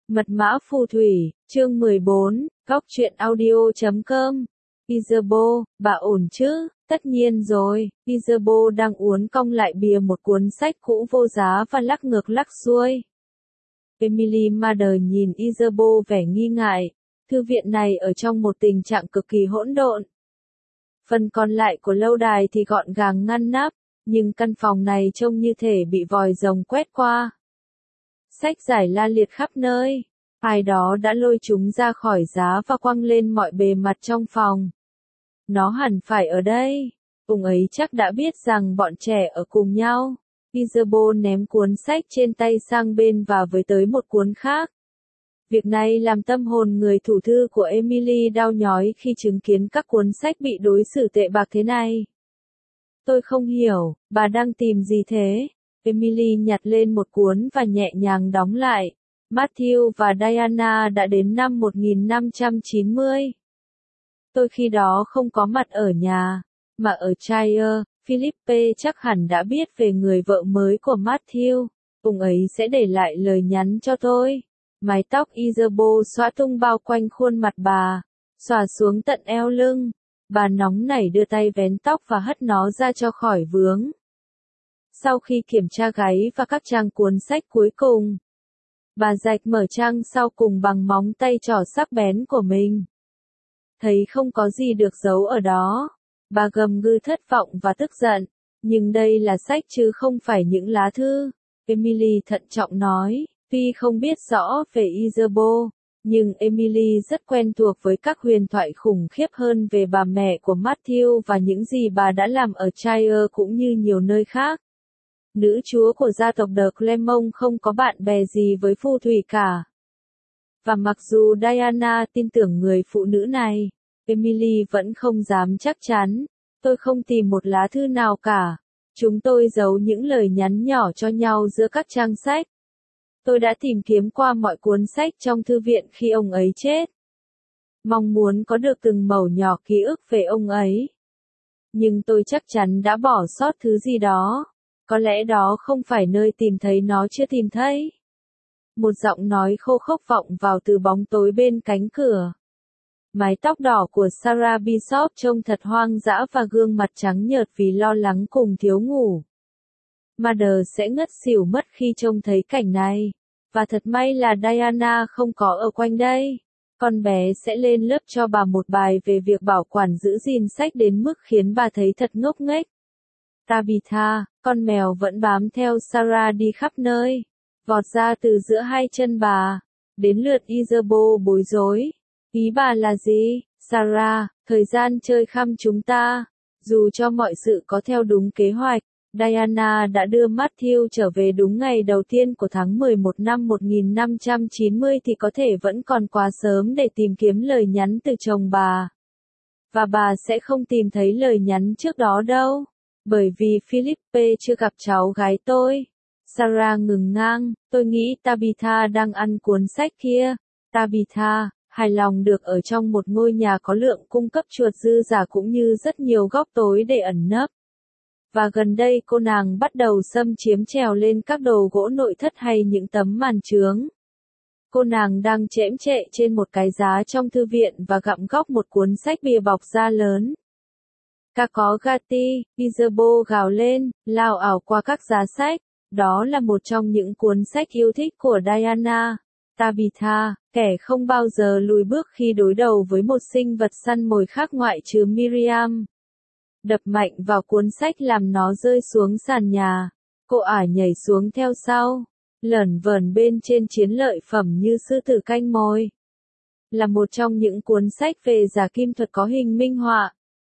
Mật mã phù thủy, chương 14, góc truyện audio.com. Isabeau, bà ổn chứ? Tất nhiên rồi, Isabeau đang uốn cong lại bìa một cuốn sách cũ vô giá và lắc ngược lắc xuôi. Emily Mather nhìn Isabeau vẻ nghi ngại. Thư viện này ở trong một tình trạng cực kỳ hỗn độn. Phần còn lại của lâu đài thì gọn gàng ngăn nắp, nhưng căn phòng này trông như thể bị vòi rồng quét qua. Sách giải la liệt khắp nơi. Ai đó đã lôi chúng ra khỏi giá và quăng lên mọi bề mặt trong phòng. Nó hẳn phải ở đây. Ông ấy chắc đã biết rằng bọn trẻ ở cùng nhau. Isabeau ném cuốn sách trên tay sang bên và với tới một cuốn khác. Việc này làm tâm hồn người thủ thư của Emily đau nhói khi chứng kiến các cuốn sách bị đối xử tệ bạc thế này. Tôi không hiểu, bà đang tìm gì thế? Emily nhặt lên một cuốn và nhẹ nhàng đóng lại. Matthew và Diana đã đến năm 1590. Tôi khi đó không có mặt ở nhà, mà ở Chire. Philippe chắc hẳn đã biết về người vợ mới của Matthew. Ông ấy sẽ để lại lời nhắn cho tôi. Mái tóc Isabeau xõa tung bao quanh khuôn mặt bà, xõa xuống tận eo lưng. Bà nóng nảy đưa tay vén tóc và hất nó ra cho khỏi vướng. Sau khi kiểm tra gáy và các trang cuốn sách cuối cùng, bà rạch mở trang sau cùng bằng móng tay trỏ sắc bén của mình. Thấy không có gì được giấu ở đó, bà gầm gừ thất vọng và tức giận. Nhưng đây là sách chứ không phải những lá thư. Emily thận trọng nói, tuy không biết rõ về Isabeau, nhưng Emily rất quen thuộc với các huyền thoại khủng khiếp hơn về bà mẹ của Matthew và những gì bà đã làm ở Chire cũng như nhiều nơi khác. Nữ chúa của gia tộc de Clermont không có bạn bè gì với phù thủy cả. Và mặc dù Diana tin tưởng người phụ nữ này, Emily vẫn không dám chắc chắn. Tôi không tìm một lá thư nào cả. Chúng tôi giấu những lời nhắn nhỏ cho nhau giữa các trang sách. Tôi đã tìm kiếm qua mọi cuốn sách trong thư viện khi ông ấy chết. Mong muốn có được từng mẩu nhỏ ký ức về ông ấy. Nhưng tôi chắc chắn đã bỏ sót thứ gì đó. Có lẽ đó không phải nơi tìm thấy nó chưa tìm thấy. Một giọng nói khô khốc vọng vào từ bóng tối bên cánh cửa. Mái tóc đỏ của Sarah Bishop trông thật hoang dã và gương mặt trắng nhợt vì lo lắng cùng thiếu ngủ. Mather sẽ ngất xỉu mất khi trông thấy cảnh này. Và thật may là Diana không có ở quanh đây. Con bé sẽ lên lớp cho bà một bài về việc bảo quản giữ gìn sách đến mức khiến bà thấy thật ngốc nghếch. Tabitha, con mèo vẫn bám theo Sarah đi khắp nơi. Vọt ra từ giữa hai chân bà. Đến lượt Isabeau bối rối. Ý bà là gì, Sarah? Thời gian chơi khăm chúng ta. Dù cho mọi sự có theo đúng kế hoạch, Diana đã đưa Matthew trở về đúng ngày đầu tiên của tháng 11 năm 1590 thì có thể vẫn còn quá sớm để tìm kiếm lời nhắn từ chồng bà. Và bà sẽ không tìm thấy lời nhắn trước đó đâu, bởi vì Philippe chưa gặp cháu gái tôi. Sarah ngừng ngang, tôi nghĩ Tabitha đang ăn cuốn sách kia. Tabitha hài lòng được ở trong một ngôi nhà có lượng cung cấp chuột dư giả cũng như rất nhiều góc tối để ẩn nấp. Và gần đây cô nàng bắt đầu xâm chiếm trèo lên các đồ gỗ nội thất hay những tấm màn chướng. Cô nàng đang chễm chệ trên một cái giá trong thư viện và gặm góc một cuốn sách bìa bọc da lớn. Cá có Gatti, Isabeau gào lên, lao ảo qua các giá sách. Đó là một trong những cuốn sách yêu thích của Diana. Tabitha, kẻ không bao giờ lùi bước khi đối đầu với một sinh vật săn mồi khác ngoại trừ Miriam. Đập mạnh vào cuốn sách làm nó rơi xuống sàn nhà. Cô ả nhảy xuống theo sau, lởn vởn bên trên chiến lợi phẩm như sư tử canh mồi. Là một trong những cuốn sách về giả kim thuật có hình minh họa.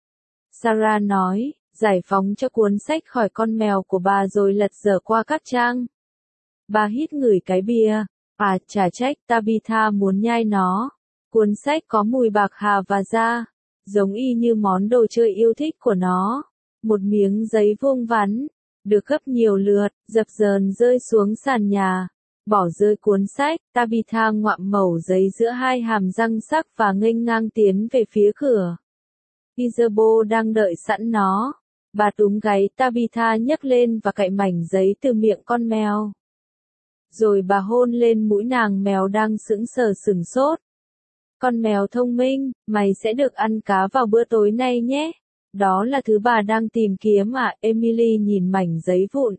Sarah nói, giải phóng cho cuốn sách khỏi con mèo của bà rồi lật dở qua các trang. Bà hít ngửi cái bìa. Chả trách Tabitha muốn nhai nó. Cuốn sách có mùi bạc hà và da, giống y như món đồ chơi yêu thích của nó. Một miếng giấy vuông vắn, được gấp nhiều lượt, dập dờn rơi xuống sàn nhà. Bỏ rơi cuốn sách, Tabitha ngoạm mẩu giấy giữa hai hàm răng sắc và nghênh ngang tiến về phía cửa. Isabeau đang đợi sẵn nó. Bà túm gáy Tabitha nhấc lên và cạy mảnh giấy từ miệng con mèo. Rồi bà hôn lên mũi nàng mèo đang sững sốt. Con mèo thông minh, mày sẽ được ăn cá vào bữa tối nay nhé. Đó là thứ bà đang tìm kiếm à? Emily nhìn mảnh giấy vụn.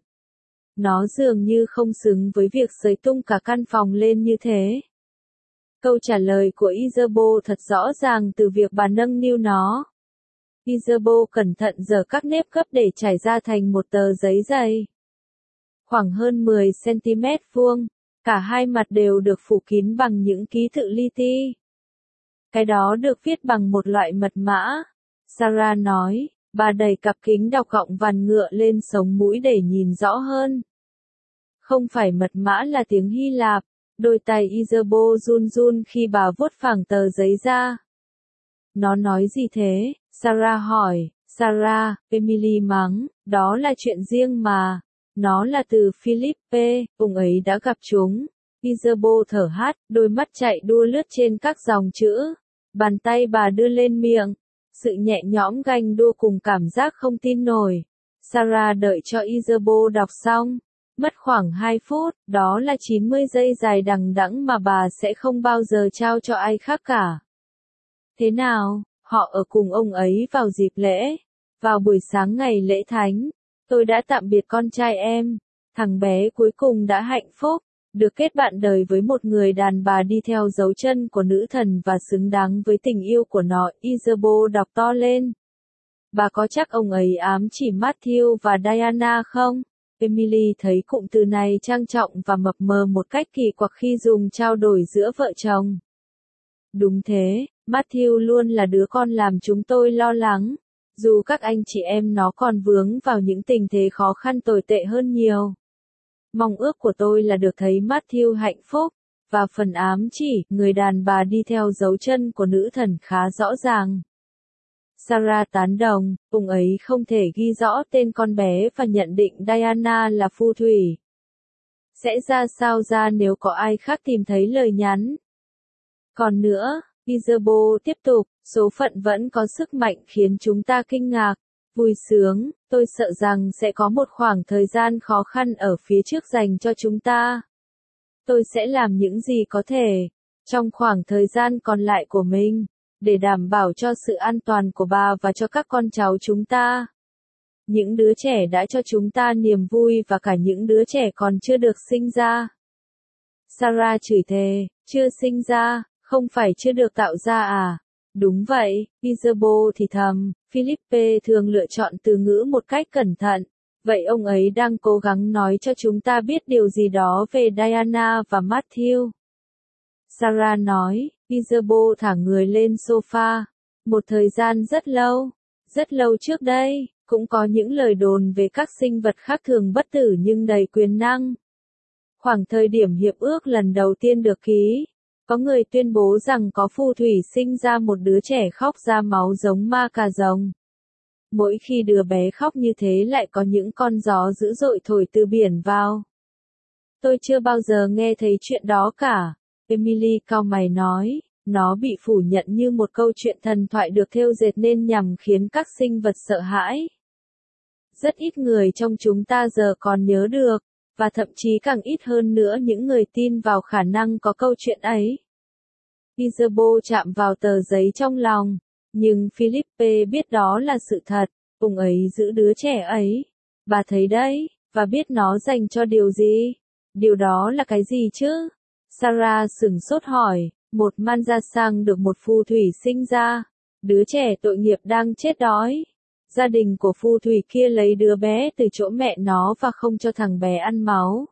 Nó dường như không xứng với việc xới tung cả căn phòng lên như thế. Câu trả lời của Isabeau thật rõ ràng từ việc bà nâng niu nó. Isabeau cẩn thận giở các nếp gấp để trải ra thành một tờ giấy dày. Khoảng hơn 10 cm vuông, cả hai mặt đều được phủ kín bằng những ký tự li ti. Cái đó được viết bằng một loại mật mã. Sarah nói, bà đẩy cặp kính đọc gọng vằn ngựa lên sống mũi để nhìn rõ hơn. Không phải mật mã là tiếng Hy Lạp. Đôi tay Isabeau run run khi bà vuốt phẳng tờ giấy ra. Nó nói gì thế? Sarah hỏi. Sarah, Emily mắng, đó là chuyện riêng mà. Nó là từ Philippe, ông ấy đã gặp chúng. Isabeau thở hắt, đôi mắt chạy đua lướt trên các dòng chữ. Bàn tay bà đưa lên miệng. Sự nhẹ nhõm ganh đua cùng cảm giác không tin nổi. Sarah đợi cho Isabeau đọc xong. Mất khoảng 2 phút, đó là 90 giây dài đằng đẵng mà bà sẽ không bao giờ trao cho ai khác cả. Thế nào, họ ở cùng ông ấy vào dịp lễ. Vào buổi sáng ngày lễ thánh, tôi đã tạm biệt con trai em. Thằng bé cuối cùng đã hạnh phúc, được kết bạn đời với một người đàn bà đi theo dấu chân của nữ thần và xứng đáng với tình yêu của nó. Isabeau đọc to lên. Bà có chắc ông ấy ám chỉ Matthew và Diana không? Emily thấy cụm từ này trang trọng và mập mờ một cách kỳ quặc khi dùng trao đổi giữa vợ chồng. Đúng thế, Matthew luôn là đứa con làm chúng tôi lo lắng. Dù các anh chị em nó còn vướng vào những tình thế khó khăn tồi tệ hơn nhiều. Mong ước của tôi là được thấy Matthew hạnh phúc, và phần ám chỉ, người đàn bà đi theo dấu chân của nữ thần khá rõ ràng. Sarah tán đồng, ông ấy không thể ghi rõ tên con bé và nhận định Diana là phù thủy. Sẽ ra sao ra nếu có ai khác tìm thấy lời nhắn? Còn nữa, Isabeau tiếp tục, số phận vẫn có sức mạnh khiến chúng ta kinh ngạc, vui sướng, tôi sợ rằng sẽ có một khoảng thời gian khó khăn ở phía trước dành cho chúng ta. Tôi sẽ làm những gì có thể, trong khoảng thời gian còn lại của mình, để đảm bảo cho sự an toàn của bà và cho các con cháu chúng ta. Những đứa trẻ đã cho chúng ta niềm vui và cả những đứa trẻ còn chưa được sinh ra. Sarah chửi thề, chưa sinh ra, không phải chưa được tạo ra à? Đúng vậy, Isabeau thì thầm, Philippe thường lựa chọn từ ngữ một cách cẩn thận. Vậy ông ấy đang cố gắng nói cho chúng ta biết điều gì đó về Diana và Matthew. Sarah nói, Isabeau thả người lên sofa. Một thời gian rất lâu trước đây, cũng có những lời đồn về các sinh vật khác thường bất tử nhưng đầy quyền năng. Khoảng thời điểm hiệp ước lần đầu tiên được ký, có người tuyên bố rằng có phù thủy sinh ra một đứa trẻ khóc ra máu giống ma cà rồng. Mỗi khi đứa bé khóc như thế lại có những con gió dữ dội thổi từ biển vào. Tôi chưa bao giờ nghe thấy chuyện đó cả. Emily cau mày nói, nó bị phủ nhận như một câu chuyện thần thoại được thêu dệt nên nhằm khiến các sinh vật sợ hãi. Rất ít người trong chúng ta giờ còn nhớ được, và thậm chí càng ít hơn nữa những người tin vào khả năng có câu chuyện ấy. Isabeau chạm vào tờ giấy trong lòng, nhưng Philippe biết đó là sự thật, ông ấy giữ đứa trẻ ấy. Bà thấy đấy, và biết nó dành cho điều gì? Điều đó là cái gì chứ? Sarah sửng sốt hỏi, một Manjasang được một phù thủy sinh ra. Đứa trẻ tội nghiệp đang chết đói. Gia đình của phù thủy kia lấy đứa bé từ chỗ mẹ nó và không cho thằng bé ăn máu.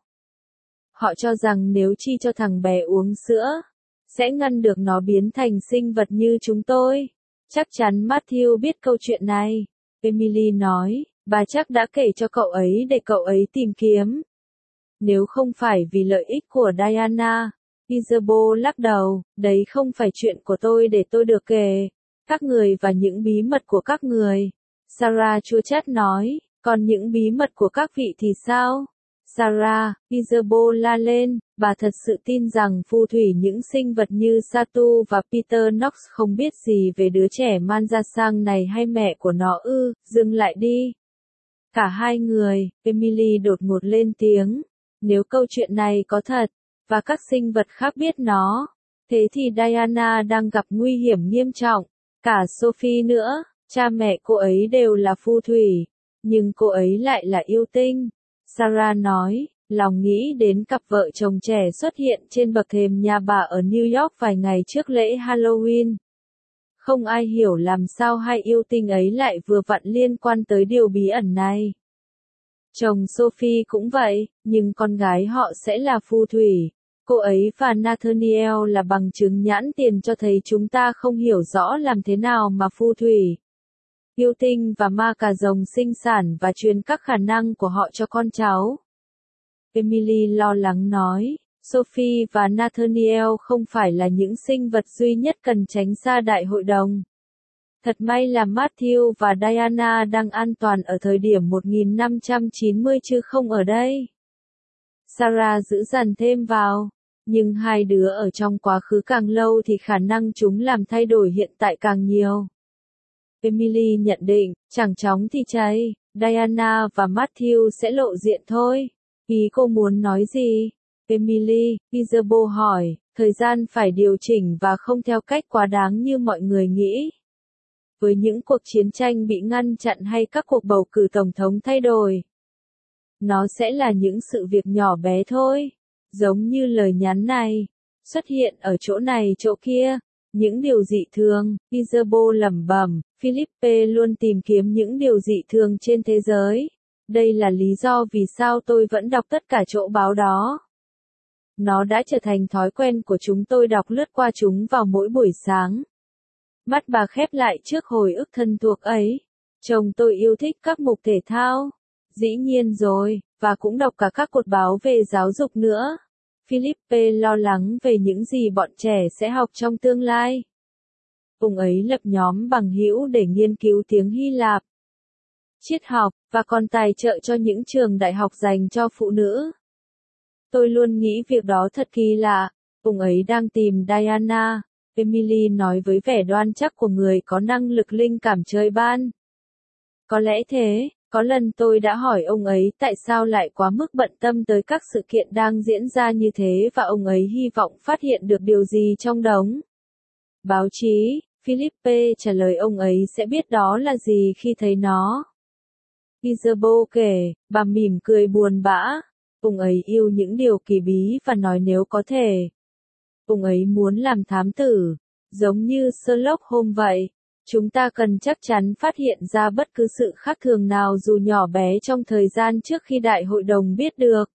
Họ cho rằng nếu chi cho thằng bé uống sữa, sẽ ngăn được nó biến thành sinh vật như chúng tôi. Chắc chắn Matthew biết câu chuyện này. Emily nói, bà chắc đã kể cho cậu ấy để cậu ấy tìm kiếm. Nếu không phải vì lợi ích của Diana, Isabeau lắc đầu, đấy không phải chuyện của tôi để tôi được kể. Các người và những bí mật của các người. Sarah chua chát nói, còn những bí mật của các vị thì sao? Sarah, Isabeau la lên, bà thật sự tin rằng phù thủy những sinh vật như Satu và Peter Knox không biết gì về đứa trẻ Manjasang này hay mẹ của nó ư? Dừng lại đi. Cả hai người, Emily đột ngột lên tiếng. Nếu câu chuyện này có thật, và các sinh vật khác biết nó, thế thì Diana đang gặp nguy hiểm nghiêm trọng. Cả Sophie nữa, cha mẹ cô ấy đều là phù thủy, nhưng cô ấy lại là yêu tinh. Sarah nói, lòng nghĩ đến cặp vợ chồng trẻ xuất hiện trên bậc thềm nhà bà ở New York vài ngày trước lễ Halloween. Không ai hiểu làm sao hai yêu tinh ấy lại vừa vặn liên quan tới điều bí ẩn này. Chồng Sophie cũng vậy, nhưng con gái họ sẽ là phù thủy. Cô ấy và Nathaniel là bằng chứng nhãn tiền cho thấy chúng ta không hiểu rõ làm thế nào mà phù thủy, yêu tinh và ma cà rồng sinh sản và truyền các khả năng của họ cho con cháu. Emily lo lắng nói, Sophie và Nathaniel không phải là những sinh vật duy nhất cần tránh xa đại hội đồng. Thật may là Matthew và Diana đang an toàn ở thời điểm 1590 chứ không ở đây. Sarah giữ dằn thêm vào, nhưng hai đứa ở trong quá khứ càng lâu thì khả năng chúng làm thay đổi hiện tại càng nhiều. Emily nhận định, chẳng chóng thì cháy, Diana và Matthew sẽ lộ diện thôi. Ý cô muốn nói gì? Emily, Isabeau hỏi, thời gian phải điều chỉnh và không theo cách quá đáng như mọi người nghĩ. Với những cuộc chiến tranh bị ngăn chặn hay các cuộc bầu cử tổng thống thay đổi, nó sẽ là những sự việc nhỏ bé thôi. Giống như lời nhắn này, xuất hiện ở chỗ này chỗ kia, những điều dị thường, Isabeau lẩm bẩm, Philippe luôn tìm kiếm những điều dị thường trên thế giới. Đây là lý do vì sao tôi vẫn đọc tất cả chỗ báo đó. Nó đã trở thành thói quen của chúng tôi đọc lướt qua chúng vào mỗi buổi sáng. Mắt bà khép lại trước hồi ức thân thuộc ấy. Chồng tôi yêu thích các mục thể thao. Dĩ nhiên rồi, và cũng đọc cả các cột báo về giáo dục nữa. Philippe lo lắng về những gì bọn trẻ sẽ học trong tương lai. Ông ấy lập nhóm bằng hữu để nghiên cứu tiếng Hy Lạp, triết học, và còn tài trợ cho những trường đại học dành cho phụ nữ. Tôi luôn nghĩ việc đó thật kỳ lạ. Ông ấy đang tìm Diana, Emily nói với vẻ đoan chắc của người có năng lực linh cảm trời ban. Có lẽ thế, có lần tôi đã hỏi ông ấy tại sao lại quá mức bận tâm tới các sự kiện đang diễn ra như thế và ông ấy hy vọng phát hiện được điều gì trong đống báo chí. Philippe trả lời ông ấy sẽ biết đó là gì khi thấy nó. Isabeau kể, bà mỉm cười buồn bã. Ông ấy yêu những điều kỳ bí và nói nếu có thể, ông ấy muốn làm thám tử, giống như Sherlock Holmes vậy. Chúng ta cần chắc chắn phát hiện ra bất cứ sự khác thường nào dù nhỏ bé trong thời gian trước khi đại hội đồng biết được.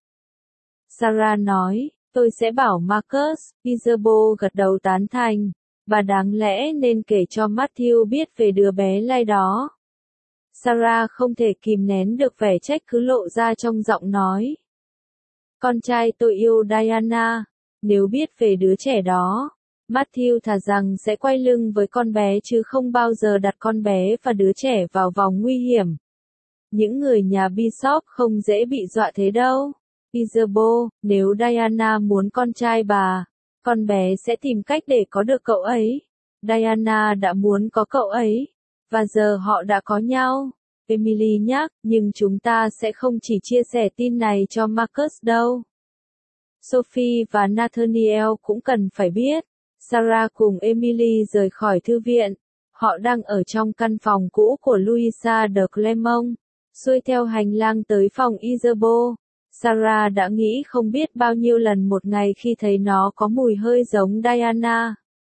Sarah nói, tôi sẽ bảo Marcus. Isabeau gật đầu tán thành. Bà đáng lẽ nên kể cho Matthew biết về đứa bé lai đó. Sarah không thể kìm nén được vẻ trách cứ lộ ra trong giọng nói. Con trai tôi yêu Diana. Nếu biết về đứa trẻ đó, Matthew thà rằng sẽ quay lưng với con bé chứ không bao giờ đặt con bé và đứa trẻ vào vòng nguy hiểm. Những người nhà Bishop không dễ bị dọa thế đâu. Isabeau, nếu Diana muốn con trai bà, con bé sẽ tìm cách để có được cậu ấy. Diana đã muốn có cậu ấy, và giờ họ đã có nhau. Emily nhắc, nhưng chúng ta sẽ không chỉ chia sẻ tin này cho Marcus đâu. Sophie và Nathaniel cũng cần phải biết. Sarah cùng Emily rời khỏi thư viện. Họ đang ở trong căn phòng cũ của Louisa de Clermont, xuôi theo hành lang tới phòng Isabeau. Sarah đã nghĩ không biết bao nhiêu lần một ngày khi thấy nó có mùi hơi giống Diana.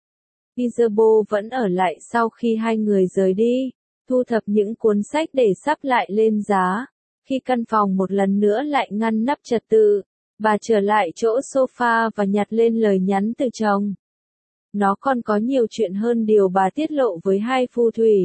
Isabeau vẫn ở lại sau khi hai người rời đi, thu thập những cuốn sách để sắp lại lên giá. Khi căn phòng một lần nữa lại ngăn nắp trật tự, bà trở lại chỗ sofa và nhặt lên lời nhắn từ chồng. Nó còn có nhiều chuyện hơn điều bà tiết lộ với hai phù thủy.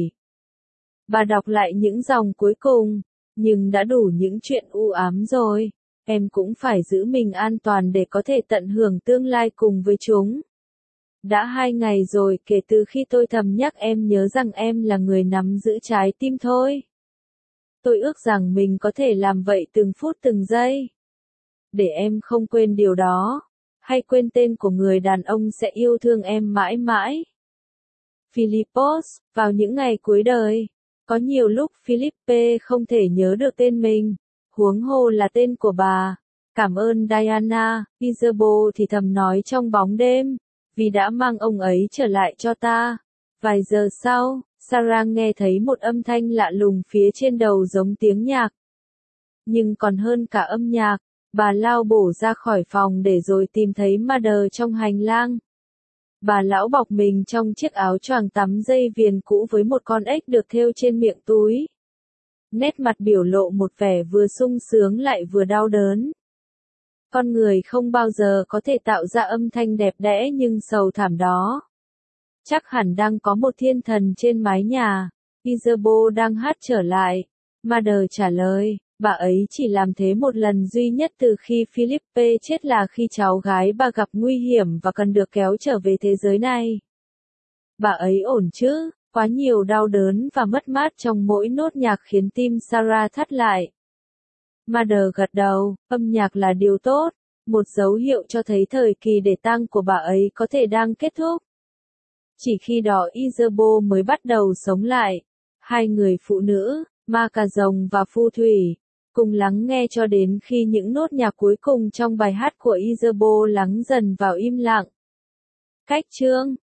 Bà đọc lại những dòng cuối cùng, nhưng đã đủ những chuyện u ám rồi. Em cũng phải giữ mình an toàn để có thể tận hưởng tương lai cùng với chúng. Đã 2 ngày rồi kể từ khi tôi thầm nhắc em nhớ rằng em là người nắm giữ trái tim thôi. Tôi ước rằng mình có thể làm vậy từng phút từng giây. Để em không quên điều đó, hay quên tên của người đàn ông sẽ yêu thương em mãi mãi. Philippos, vào những ngày cuối đời, có nhiều lúc Philippe không thể nhớ được tên mình, huống hồ là tên của bà. Cảm ơn Diana, Isabeau thì thầm nói trong bóng đêm, vì đã mang ông ấy trở lại cho ta. Vài giờ sau, Sarah nghe thấy một âm thanh lạ lùng phía trên đầu giống tiếng nhạc. Nhưng còn hơn cả âm nhạc, bà lao bổ ra khỏi phòng để rồi tìm thấy Mother trong hành lang. Bà lão bọc mình trong chiếc áo choàng tắm dây viền cũ với một con ếch được thêu trên miệng túi. Nét mặt biểu lộ một vẻ vừa sung sướng lại vừa đau đớn. Con người không bao giờ có thể tạo ra âm thanh đẹp đẽ nhưng sầu thảm đó. Chắc hẳn đang có một thiên thần trên mái nhà. Isabeau đang hát trở lại. Mother trả lời, bà ấy chỉ làm thế một lần duy nhất từ khi Philippe chết, là khi cháu gái bà gặp nguy hiểm và cần được kéo trở về thế giới này. Bà ấy ổn chứ? Quá nhiều đau đớn và mất mát trong mỗi nốt nhạc khiến tim Sarah thắt lại. Mother gật đầu, âm nhạc là điều tốt, một dấu hiệu cho thấy thời kỳ để tang của bà ấy có thể đang kết thúc. Chỉ khi đó Isabeau mới bắt đầu sống lại. Hai người phụ nữ, ma cà rồng và phù thủy, cùng lắng nghe cho đến khi những nốt nhạc cuối cùng trong bài hát của Isabeau lắng dần vào im lặng. Cách chương